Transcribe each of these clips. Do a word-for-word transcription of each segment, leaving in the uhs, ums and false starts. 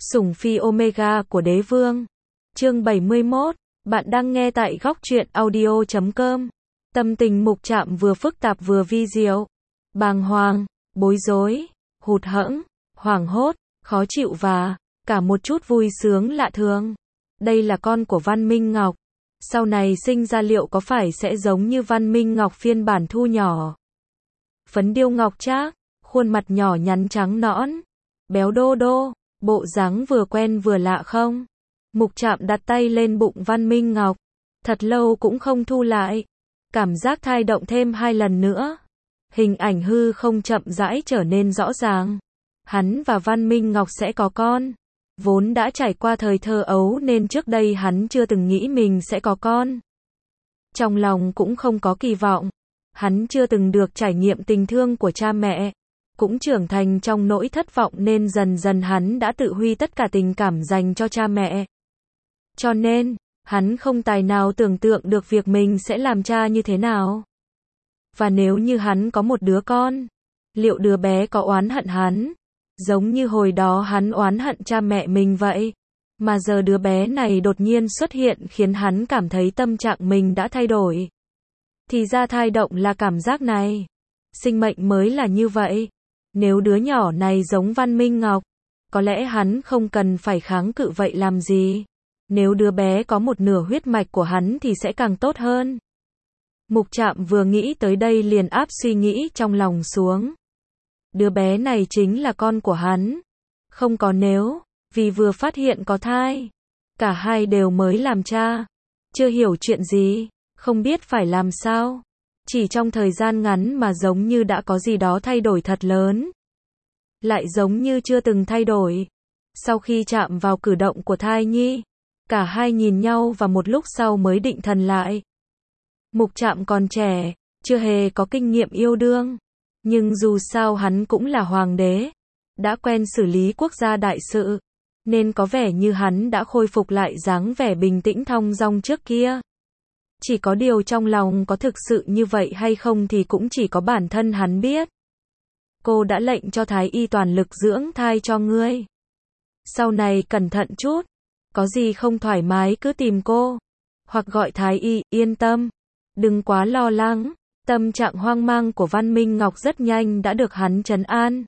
Sủng phi Omega của đế vương. Chương bảy mươi mốt, bạn đang nghe tại góc truyện audio chấm com. Tâm tình Mục Trạm vừa phức tạp vừa vi diệu. Bàng hoàng, bối rối, hụt hẫng, hoảng hốt, khó chịu và cả một chút vui sướng lạ thường. Đây là con của Văn Minh Ngọc. Sau này sinh ra liệu có phải sẽ giống như Văn Minh Ngọc phiên bản thu nhỏ? Phấn điêu ngọc trác, khuôn mặt nhỏ nhắn trắng nõn, béo đô đô, bộ dáng vừa quen vừa lạ không? Mục Trạm đặt tay lên bụng Văn Minh Ngọc, thật lâu cũng không thu lại. Cảm giác thai động thêm hai lần nữa. Hình ảnh hư không chậm rãi trở nên rõ ràng. Hắn và Văn Minh Ngọc sẽ có con. Vốn đã trải qua thời thơ ấu nên trước đây hắn chưa từng nghĩ mình sẽ có con. Trong lòng cũng không có kỳ vọng. Hắn chưa từng được trải nghiệm tình thương của cha mẹ. Cũng trưởng thành trong nỗi thất vọng nên dần dần hắn đã tự huy tất cả tình cảm dành cho cha mẹ. Cho nên, hắn không tài nào tưởng tượng được việc mình sẽ làm cha như thế nào. Và nếu như hắn có một đứa con, liệu đứa bé có oán hận hắn? Giống như hồi đó hắn oán hận cha mẹ mình vậy. Mà giờ đứa bé này đột nhiên xuất hiện khiến hắn cảm thấy tâm trạng mình đã thay đổi. Thì ra thai động là cảm giác này. Sinh mệnh mới là như vậy. Nếu đứa nhỏ này giống Văn Minh Ngọc, có lẽ hắn không cần phải kháng cự vậy làm gì. Nếu đứa bé có một nửa huyết mạch của hắn thì sẽ càng tốt hơn. Mục Trạm vừa nghĩ tới đây liền áp suy nghĩ trong lòng xuống. Đứa bé này chính là con của hắn. Không có nếu, vì vừa phát hiện có thai. Cả hai đều mới làm cha. Chưa hiểu chuyện gì, không biết phải làm sao. Chỉ trong thời gian ngắn mà giống như đã có gì đó thay đổi thật lớn. Lại giống như chưa từng thay đổi. Sau khi chạm vào cử động của thai nhi, cả hai nhìn nhau và một lúc sau mới định thần lại. Mục Trạm còn trẻ, chưa hề có kinh nghiệm yêu đương. Nhưng dù sao hắn cũng là hoàng đế, đã quen xử lý quốc gia đại sự, nên có vẻ như hắn đã khôi phục lại dáng vẻ bình tĩnh thong dong trước kia. Chỉ có điều trong lòng có thực sự như vậy hay không thì cũng chỉ có bản thân hắn biết. Cô đã lệnh cho thái y toàn lực dưỡng thai cho ngươi. Sau này cẩn thận chút, có gì không thoải mái cứ tìm cô, hoặc gọi thái y, yên tâm, đừng quá lo lắng. Tâm trạng hoang mang của Văn Minh Ngọc rất nhanh đã được hắn trấn an.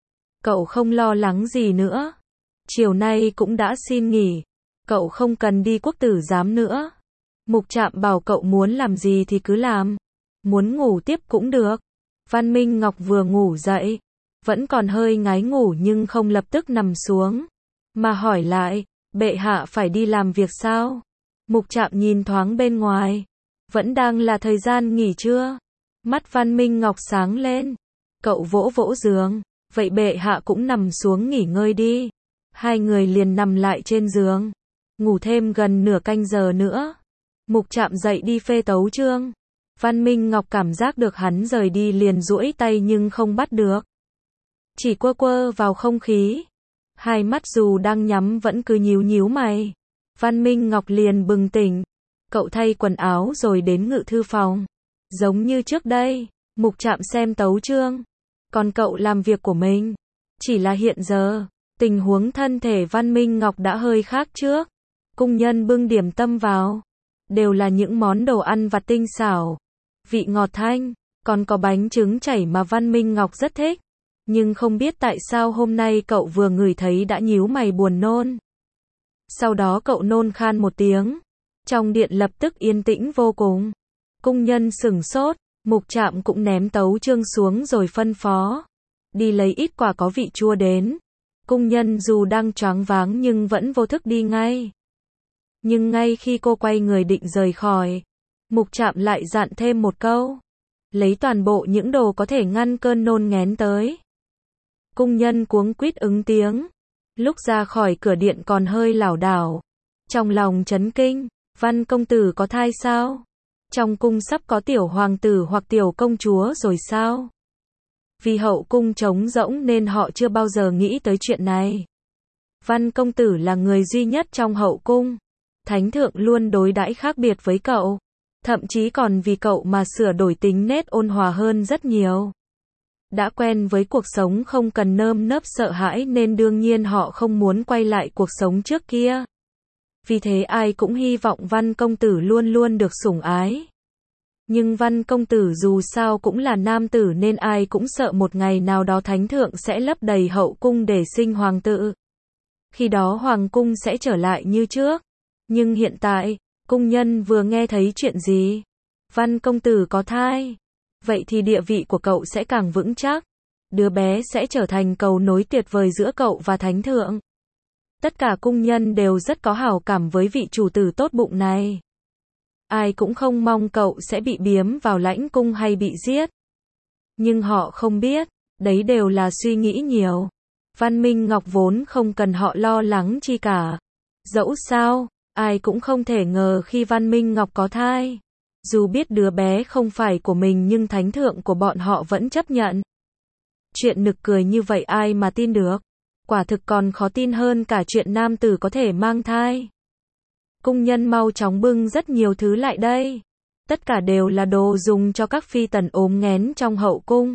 Cậu không lo lắng gì nữa. Chiều nay cũng đã xin nghỉ. Cậu không cần đi quốc tử giám nữa. Mục Trạm bảo cậu muốn làm gì thì cứ làm. Muốn ngủ tiếp cũng được. Văn Minh Ngọc vừa ngủ dậy. Vẫn còn hơi ngái ngủ nhưng không lập tức nằm xuống. Mà hỏi lại, bệ hạ phải đi làm việc sao? Mục Trạm nhìn thoáng bên ngoài. Vẫn đang là thời gian nghỉ trưa. Mắt Văn Minh Ngọc sáng lên. Cậu vỗ vỗ giường. Vậy bệ hạ cũng nằm xuống nghỉ ngơi đi. Hai người liền nằm lại trên giường. Ngủ thêm gần nửa canh giờ nữa. Mục Trạm dậy đi phê tấu chương. Văn Minh Ngọc cảm giác được hắn rời đi liền duỗi tay nhưng không bắt được. Chỉ quơ quơ vào không khí. Hai mắt dù đang nhắm vẫn cứ nhíu nhíu mày. Văn Minh Ngọc liền bừng tỉnh. Cậu thay quần áo rồi đến ngự thư phòng. Giống như trước đây, Mục Trạm xem tấu chương. Còn cậu làm việc của mình. Chỉ là hiện giờ, tình huống thân thể Văn Minh Ngọc đã hơi khác trước. Cung nhân bưng điểm tâm vào. Đều là những món đồ ăn vặt tinh xảo. Vị ngọt thanh, còn có bánh trứng chảy mà Văn Minh Ngọc rất thích. Nhưng không biết tại sao hôm nay cậu vừa ngửi thấy đã nhíu mày buồn nôn. Sau đó cậu nôn khan một tiếng. Trong điện lập tức yên tĩnh vô cùng. Cung nhân sửng sốt, Mục Trạm cũng ném tấu chương xuống rồi phân phó. Đi lấy ít quả có vị chua đến. Cung nhân dù đang choáng váng nhưng vẫn vô thức đi ngay. Nhưng ngay khi cô quay người định rời khỏi, Mục Trạm lại dặn thêm một câu. Lấy toàn bộ những đồ có thể ngăn cơn nôn nghén tới. Cung nhân cuống quýt ứng tiếng. Lúc ra khỏi cửa điện còn hơi lảo đảo. Trong lòng chấn kinh, Văn công tử có thai sao? Trong cung sắp có tiểu hoàng tử hoặc tiểu công chúa rồi sao? Vì hậu cung trống rỗng nên họ chưa bao giờ nghĩ tới chuyện này. Văn công tử là người duy nhất trong hậu cung. Thánh thượng luôn đối đãi khác biệt với cậu. Thậm chí còn vì cậu mà sửa đổi tính nết ôn hòa hơn rất nhiều. Đã quen với cuộc sống không cần nơm nớp sợ hãi nên đương nhiên họ không muốn quay lại cuộc sống trước kia. Vì thế ai cũng hy vọng Văn công tử luôn luôn được sủng ái. Nhưng Văn công tử dù sao cũng là nam tử nên ai cũng sợ một ngày nào đó thánh thượng sẽ lấp đầy hậu cung để sinh hoàng tử. Khi đó hoàng cung sẽ trở lại như trước. Nhưng hiện tại, cung nhân vừa nghe thấy chuyện gì? Văn công tử có thai. Vậy thì địa vị của cậu sẽ càng vững chắc. Đứa bé sẽ trở thành cầu nối tuyệt vời giữa cậu và thánh thượng. Tất cả cung nhân đều rất có hảo cảm với vị chủ tử tốt bụng này. Ai cũng không mong cậu sẽ bị biếm vào lãnh cung hay bị giết. Nhưng họ không biết, đấy đều là suy nghĩ nhiều. Văn Minh Ngọc vốn không cần họ lo lắng chi cả. Dẫu sao, ai cũng không thể ngờ khi Văn Minh Ngọc có thai. Dù biết đứa bé không phải của mình nhưng thánh thượng của bọn họ vẫn chấp nhận. Chuyện nực cười như vậy ai mà tin được. Quả thực còn khó tin hơn cả chuyện nam tử có thể mang thai. Cung nhân mau chóng bưng rất nhiều thứ lại đây. Tất cả đều là đồ dùng cho các phi tần ốm nghén trong hậu cung.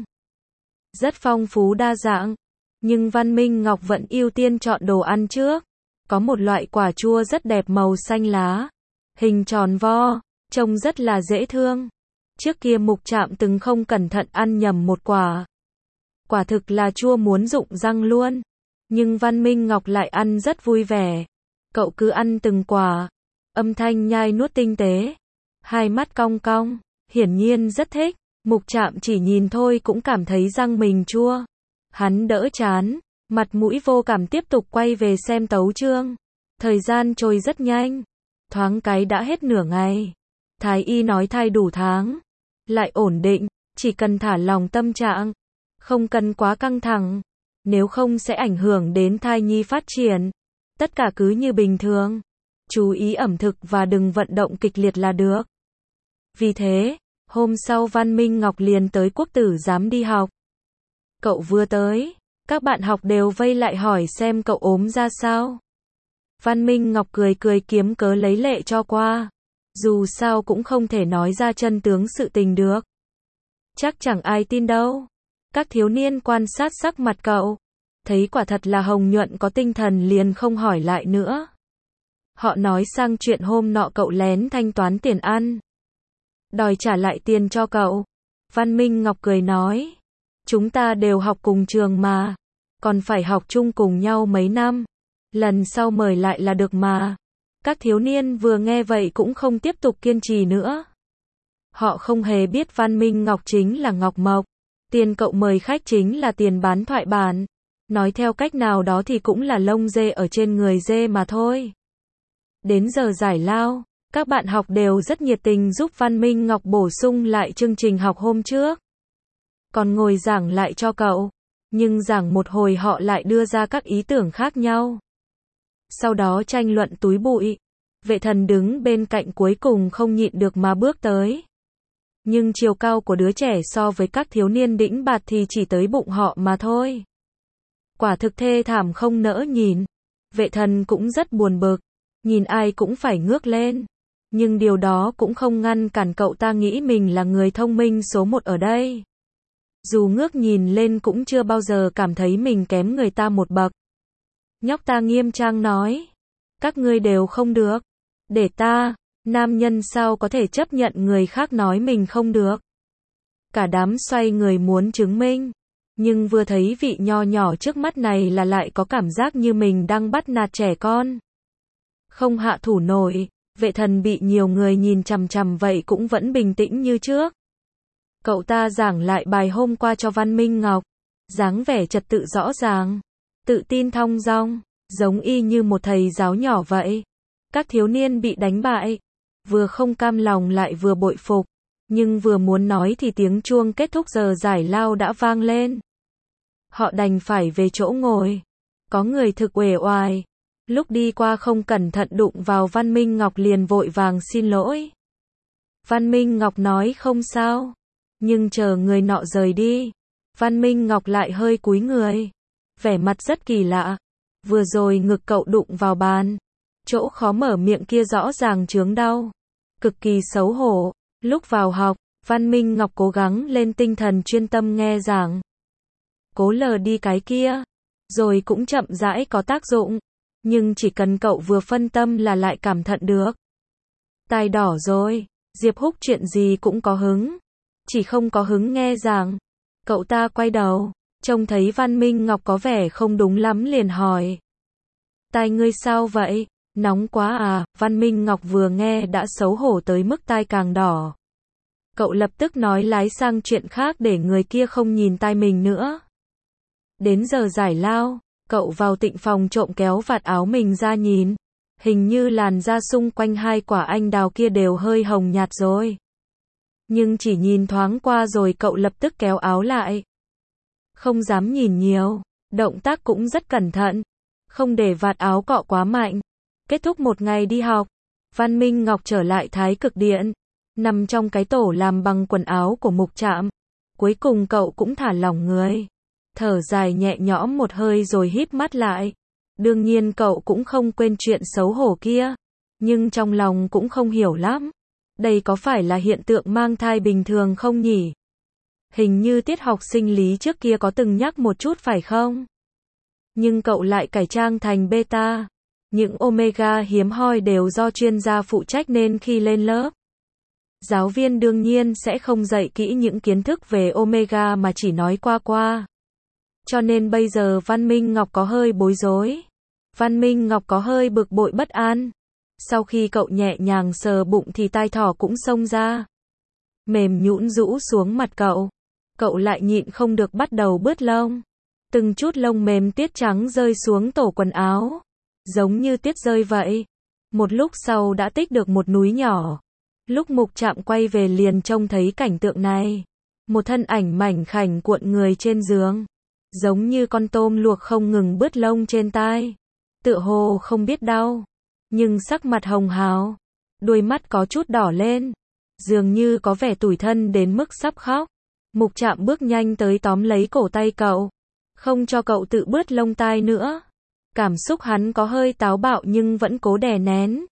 Rất phong phú đa dạng. Nhưng Văn Minh Ngọc vẫn ưu tiên chọn đồ ăn trước. Có một loại quả chua rất đẹp màu xanh lá. Hình tròn vo, trông rất là dễ thương. Trước kia Mục Trạm từng không cẩn thận ăn nhầm một quả. Quả thực là chua muốn rụng răng luôn. Nhưng Văn Minh Ngọc lại ăn rất vui vẻ. Cậu cứ ăn từng quả. Âm thanh nhai nuốt tinh tế. Hai mắt cong cong. Hiển nhiên rất thích. Mục Trạm chỉ nhìn thôi cũng cảm thấy răng mình chua. Hắn đỡ chán. Mặt mũi vô cảm tiếp tục quay về xem tấu chương. Thời gian trôi rất nhanh. Thoáng cái đã hết nửa ngày. Thái y nói thai đủ tháng. Lại ổn định. Chỉ cần thả lòng tâm trạng. Không cần quá căng thẳng. Nếu không sẽ ảnh hưởng đến thai nhi phát triển. Tất cả cứ như bình thường. Chú ý ẩm thực và đừng vận động kịch liệt là được. Vì thế, hôm sau Văn Minh Ngọc liền tới Quốc tử giám đi học. Cậu vừa tới, các bạn học đều vây lại hỏi xem cậu ốm ra sao. Văn Minh Ngọc cười cười kiếm cớ lấy lệ cho qua. Dù sao cũng không thể nói ra chân tướng sự tình được. Chắc chẳng ai tin đâu. Các thiếu niên quan sát sắc mặt cậu. Thấy quả thật là hồng nhuận có tinh thần liền không hỏi lại nữa. Họ nói sang chuyện hôm nọ cậu lén thanh toán tiền ăn. Đòi trả lại tiền cho cậu. Văn Minh Ngọc cười nói. Chúng ta đều học cùng trường mà. Còn phải học chung cùng nhau mấy năm. Lần sau mời lại là được mà. Các thiếu niên vừa nghe vậy cũng không tiếp tục kiên trì nữa. Họ không hề biết Văn Minh Ngọc chính là Ngọc Mộc. Tiền cậu mời khách chính là tiền bán thoại bản. Nói theo cách nào đó thì cũng là lông dê ở trên người dê mà thôi. Đến giờ giải lao, các bạn học đều rất nhiệt tình giúp Văn Minh Ngọc bổ sung lại chương trình học hôm trước. Còn ngồi giảng lại cho cậu. Nhưng giảng một hồi họ lại đưa ra các ý tưởng khác nhau. Sau đó tranh luận túi bụi. Vệ thần đứng bên cạnh cuối cùng không nhịn được mà bước tới. Nhưng chiều cao của đứa trẻ so với các thiếu niên đĩnh bạt thì chỉ tới bụng họ mà thôi. Quả thực thê thảm không nỡ nhìn. Vệ thần cũng rất buồn bực. Nhìn ai cũng phải ngước lên. Nhưng điều đó cũng không ngăn cản cậu ta nghĩ mình là người thông minh số một ở đây. Dù ngước nhìn lên cũng chưa bao giờ cảm thấy mình kém người ta một bậc. Nhóc ta nghiêm trang nói. Các ngươi đều không được. Để ta, nam nhân sao có thể chấp nhận người khác nói mình không được. Cả đám xoay người muốn chứng minh. Nhưng vừa thấy vị nho nhỏ trước mắt này là lại có cảm giác như mình đang bắt nạt trẻ con. Không hạ thủ nổi, vệ thần bị nhiều người nhìn chằm chằm vậy cũng vẫn bình tĩnh như trước. Cậu ta giảng lại bài hôm qua cho Văn Minh Ngọc. Dáng vẻ trật tự rõ ràng. Tự tin thong dong, giống y như một thầy giáo nhỏ vậy. Các thiếu niên bị đánh bại. Vừa không cam lòng lại vừa bội phục. Nhưng vừa muốn nói thì tiếng chuông kết thúc giờ giải lao đã vang lên. Họ đành phải về chỗ ngồi. Có người thực uể oải. Lúc đi qua không cẩn thận đụng vào Văn Minh Ngọc liền vội vàng xin lỗi. Văn Minh Ngọc nói không sao. Nhưng chờ người nọ rời đi. Văn Minh Ngọc lại hơi cúi người. Vẻ mặt rất kỳ lạ. Vừa rồi ngực cậu đụng vào bàn. Chỗ khó mở miệng kia rõ ràng chướng đau. Cực kỳ xấu hổ. Lúc vào học, Văn Minh Ngọc cố gắng lên tinh thần chuyên tâm nghe giảng. cố lờ đi cái kia, rồi cũng chậm rãi có tác dụng. Nhưng chỉ cần cậu vừa phân tâm là lại cảm thận được. Tai đỏ rồi, Diệp Húc chuyện gì cũng có hứng, chỉ không có hứng nghe giảng. Cậu ta quay đầu, trông thấy Văn Minh Ngọc có vẻ không đúng lắm liền hỏi. Tai ngươi sao vậy? Nóng quá à? Văn Minh Ngọc vừa nghe đã xấu hổ tới mức tai càng đỏ. Cậu lập tức nói lái sang chuyện khác để người kia không nhìn tai mình nữa. Đến giờ giải lao, cậu vào tịnh phòng trộm kéo vạt áo mình ra nhìn. Hình như làn da xung quanh hai quả anh đào kia đều hơi hồng nhạt rồi. Nhưng chỉ nhìn thoáng qua rồi cậu lập tức kéo áo lại. Không dám nhìn nhiều, động tác cũng rất cẩn thận. Không để vạt áo cọ quá mạnh. Kết thúc một ngày đi học, Văn Minh Ngọc trở lại Thái Cực Điện, nằm trong cái tổ làm bằng quần áo của Mục Trạm. Cuối cùng cậu cũng thả lỏng người, thở dài nhẹ nhõm một hơi rồi híp mắt lại. Đương nhiên cậu cũng không quên chuyện xấu hổ kia, nhưng trong lòng cũng không hiểu lắm. Đây có phải là hiện tượng mang thai bình thường không nhỉ? Hình như tiết học sinh lý trước kia có từng nhắc một chút phải không? Nhưng cậu lại cải trang thành beta. Những omega hiếm hoi đều do chuyên gia phụ trách nên khi lên lớp, giáo viên đương nhiên sẽ không dạy kỹ những kiến thức về omega mà chỉ nói qua qua. Cho nên bây giờ Văn Minh Ngọc có hơi bối rối. Văn Minh Ngọc có hơi bực bội bất an. Sau khi cậu nhẹ nhàng sờ bụng thì tai thỏ cũng xông ra. Mềm nhũn rũ xuống mặt cậu. Cậu lại nhịn không được bắt đầu bứt lông. Từng chút lông mềm tiết trắng rơi xuống tổ quần áo. Giống như tiết rơi vậy. Một lúc sau đã tích được một núi nhỏ. Lúc Mục Trạm quay về liền trông thấy cảnh tượng này. Một thân ảnh mảnh khảnh cuộn người trên giường. Giống như con tôm luộc không ngừng bứt lông trên tai. Tựa hồ không biết đau. Nhưng sắc mặt hồng hào. Đôi mắt có chút đỏ lên. Dường như có vẻ tủi thân đến mức sắp khóc. Mục Trạm bước nhanh tới tóm lấy cổ tay cậu. Không cho cậu tự bứt lông tai nữa. Cảm xúc hắn có hơi táo bạo nhưng vẫn cố đè nén.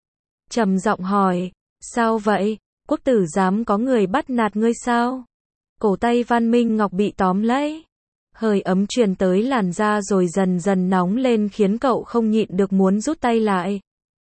Trầm giọng hỏi, sao vậy? Quốc tử giám có người bắt nạt ngươi sao? Cổ tay Văn Minh Ngọc bị tóm lấy. Hơi ấm truyền tới làn da rồi dần dần nóng lên khiến cậu không nhịn được muốn rút tay lại.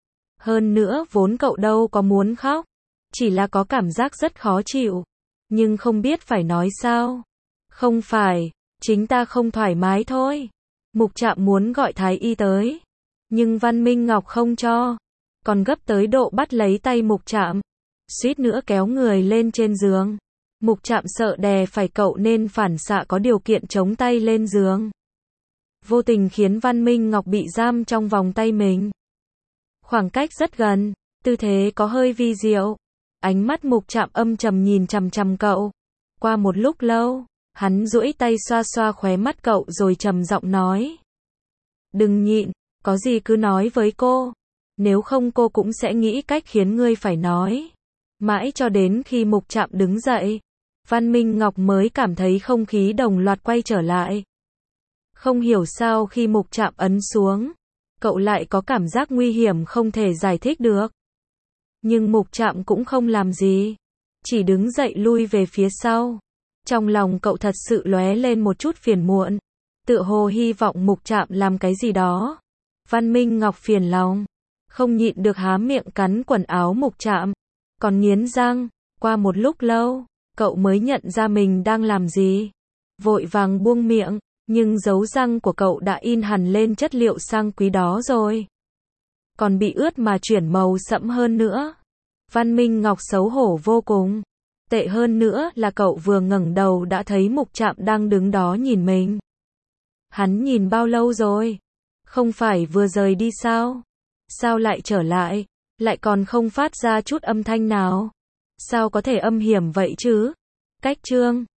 Hơn nữa vốn cậu đâu có muốn khóc. Chỉ là có cảm giác rất khó chịu. Nhưng không biết phải nói sao. Không phải, chính ta không thoải mái thôi. Mục Trạm muốn gọi thái y tới. Nhưng Văn Minh Ngọc không cho. Còn gấp tới độ bắt lấy tay Mục Trạm. Suýt nữa kéo người lên trên giường. Mục Trạm sợ đè phải cậu nên phản xạ có điều kiện chống tay lên giường. Vô tình khiến Văn Minh Ngọc bị giam trong vòng tay mình. Khoảng cách rất gần. Tư thế có hơi vi diệu. Ánh mắt Mục Trạm âm trầm nhìn chằm chằm cậu. Qua một lúc lâu, hắn duỗi tay xoa xoa khóe mắt cậu rồi trầm giọng nói. Đừng nhịn, có gì cứ nói với cô. Nếu không cô cũng sẽ nghĩ cách khiến ngươi phải nói. Mãi cho đến khi Mục Trạm đứng dậy, Văn Minh Ngọc mới cảm thấy không khí đồng loạt quay trở lại. Không hiểu sao khi Mục Trạm ấn xuống, cậu lại có cảm giác nguy hiểm không thể giải thích được. Nhưng Mục Trạm cũng không làm gì, chỉ đứng dậy lui về phía sau. Trong lòng cậu thật sự lóe lên một chút phiền muộn, tựa hồ hy vọng Mục Trạm làm cái gì đó. Văn Minh Ngọc phiền lòng, không nhịn được há miệng cắn quần áo Mục Trạm, còn nghiến răng. Qua một lúc lâu, cậu mới nhận ra mình đang làm gì. Vội vàng buông miệng, nhưng dấu răng của cậu đã in hẳn lên chất liệu sang quý đó rồi. Còn bị ướt mà chuyển màu sẫm hơn nữa. Văn Minh Ngọc xấu hổ vô cùng. Tệ hơn nữa là cậu vừa ngẩng đầu đã thấy Mục Trạm đang đứng đó nhìn mình. Hắn nhìn bao lâu rồi? Không phải vừa rời đi sao? Sao lại trở lại? Lại còn không phát ra chút âm thanh nào? Sao có thể âm hiểm vậy chứ? Cách chương